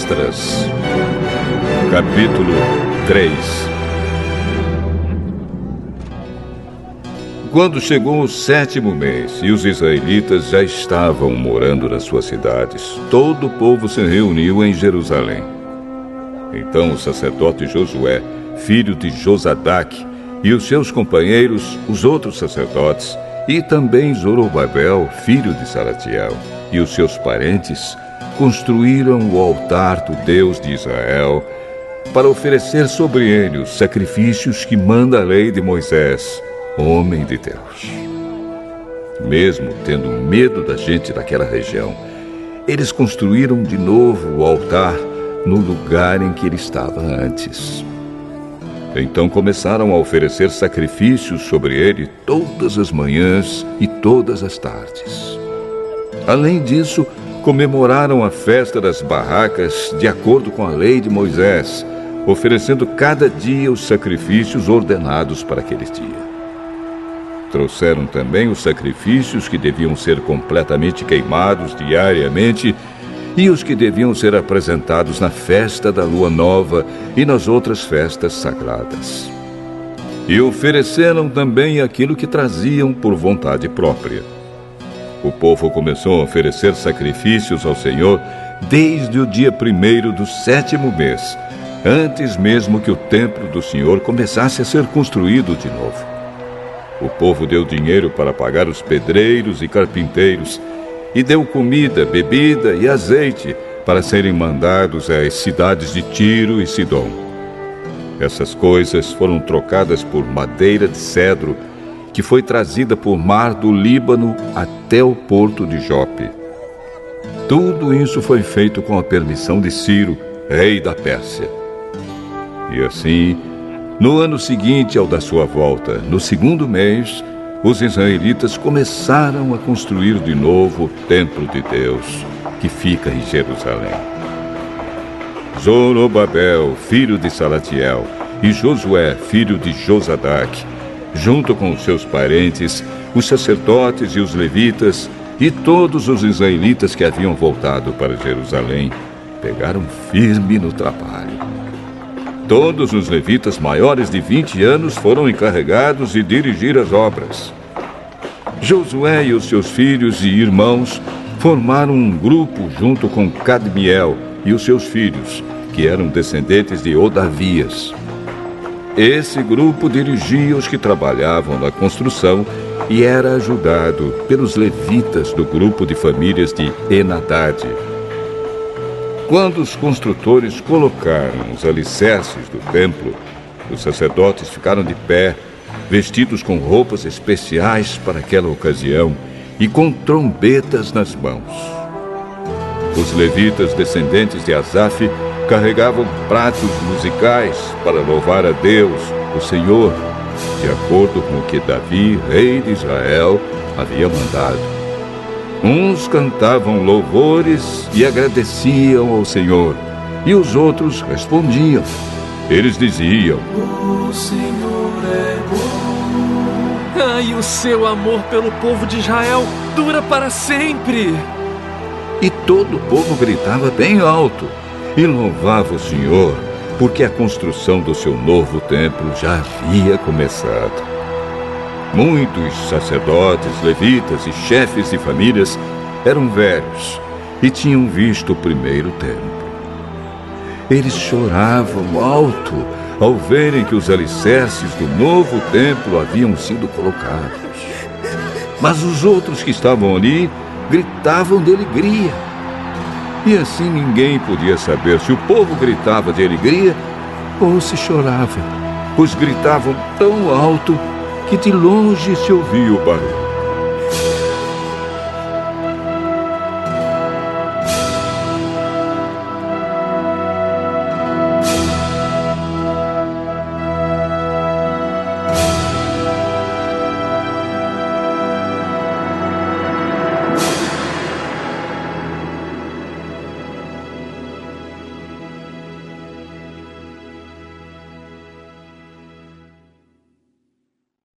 Esdras, capítulo 3. Quando chegou o 7º mês e os israelitas já estavam morando nas suas cidades, todo o povo se reuniu em Jerusalém. Então o sacerdote Josué, filho de Josadaque, e os seus companheiros, os outros sacerdotes, e também Zorobabel, filho de Salatiel, e os seus parentes, construíram o altar do Deus de Israel para oferecer sobre ele os sacrifícios que manda a lei de Moisés, homem de Deus. Mesmo tendo medo da gente daquela região, eles construíram de novo o altar no lugar em que ele estava antes. Então começaram a oferecer sacrifícios sobre ele todas as manhãs e todas as tardes. Além disso, comemoraram a festa das barracas de acordo com a lei de Moisés, oferecendo cada dia os sacrifícios ordenados para aquele dia. Trouxeram também os sacrifícios que deviam ser completamente queimados diariamente e os que deviam ser apresentados na festa da lua nova e nas outras festas sagradas. E ofereceram também aquilo que traziam por vontade própria. O povo começou a oferecer sacrifícios ao Senhor desde o dia 1º do 7º mês, antes mesmo que o templo do Senhor começasse a ser construído de novo. O povo deu dinheiro para pagar os pedreiros e carpinteiros, e deu comida, bebida e azeite para serem mandados às cidades de Tiro e Sidom. Essas coisas foram trocadas por madeira de cedro, que foi trazida por mar do Líbano até o porto de Jope. Tudo isso foi feito com a permissão de Ciro, rei da Pérsia. E assim, no ano seguinte ao da sua volta, no 2º mês, os israelitas começaram a construir de novo o templo de Deus, que fica em Jerusalém. Zorobabel, filho de Salatiel, e Josué, filho de Josadaque, junto com os seus parentes, os sacerdotes e os levitas, e todos os israelitas que haviam voltado para Jerusalém, pegaram firme no trabalho. Todos os levitas maiores de 20 anos foram encarregados de dirigir as obras. Josué e os seus filhos e irmãos formaram um grupo junto com Cadmiel e os seus filhos, que eram descendentes de Odavias. Esse grupo dirigia os que trabalhavam na construção e era ajudado pelos levitas do grupo de famílias de Enadad. Quando os construtores colocaram os alicerces do templo, os sacerdotes ficaram de pé, vestidos com roupas especiais para aquela ocasião e com trombetas nas mãos. Os levitas descendentes de Asaf carregavam pratos musicais para louvar a Deus, o Senhor, de acordo com o que Davi, rei de Israel, havia mandado. Uns cantavam louvores e agradeciam ao Senhor, e os outros respondiam. Eles diziam: O Senhor é bom. E o seu amor pelo povo de Israel dura para sempre. E todo o povo gritava bem alto e louvava o Senhor, porque a construção do seu novo templo já havia começado. Muitos sacerdotes, levitas e chefes de famílias eram velhos e tinham visto o primeiro templo. Eles choravam alto ao verem que os alicerces do novo templo haviam sido colocados. Mas os outros que estavam ali gritavam de alegria. E assim ninguém podia saber se o povo gritava de alegria ou se chorava, pois gritavam tão alto que de longe se ouvia o barulho.